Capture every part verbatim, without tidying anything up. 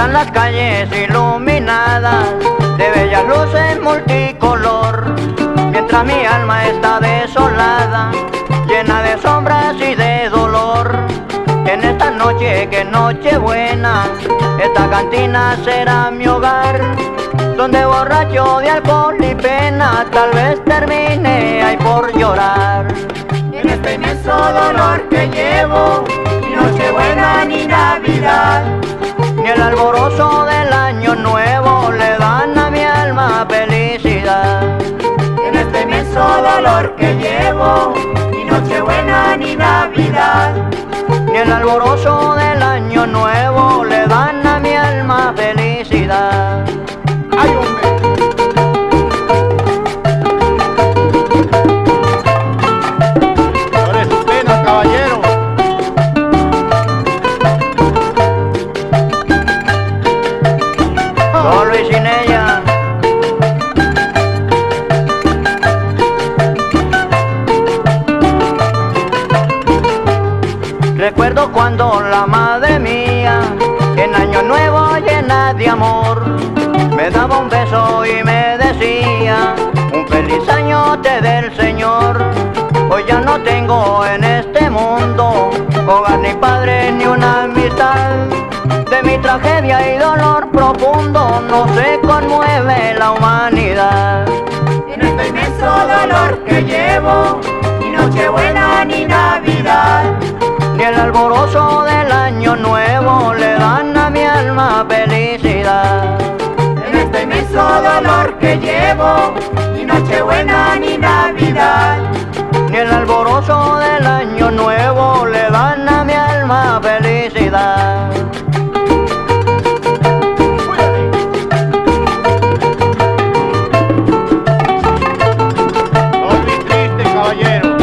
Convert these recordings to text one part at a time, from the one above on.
Están las calles iluminadas de bellas luces multicolor, mientras mi alma está desolada, llena de sombras y de dolor. En esta noche que es noche buena, esta cantina será mi hogar, donde borracho de alcohol y pena tal vez termine ahí por llorar. En este inmenso dolor que llevo, ni Nochebuena ni Navidad, ni el alborozo del año nuevo le dan a mi alma felicidad. En este inmenso dolor que llevo, ni Nochebuena ni Navidad, ni el alborozo del año nuevo le dan a mi alma felicidad. ¡Ay, hombre! Llore sus penas, caballero. Solo y sin ella. Recuerdo cuando la madre mía, en año nuevo llena de amor, me daba un beso y me decía: un feliz año te dé el Señor. Hoy ya no tengo en este mundo hogar, ni padre, ni una amistad. De mi tragedia y dolor profundo no se conmueve la humanidad. en este inmenso dolor que llevo, ni Nochebuena ni Navidad, ni el alborozo del año nuevo le dan a mi alma felicidad. en este inmenso dolor que llevo, ni Nochebuena ni Navidad, Ni el alborozo del año nuevo le dan a mi alma felicidad. No muy triste, caballero.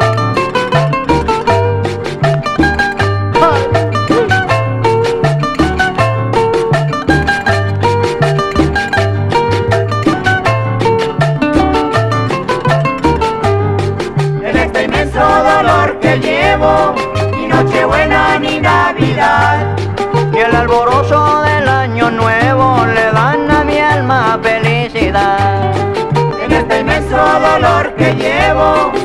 en este inmenso dolor que llevo, ni Nochebuena ni Navidad, Ni el alborozo del año nuevo le dan a mi alma felicidad. en este inmenso dolor que llevo,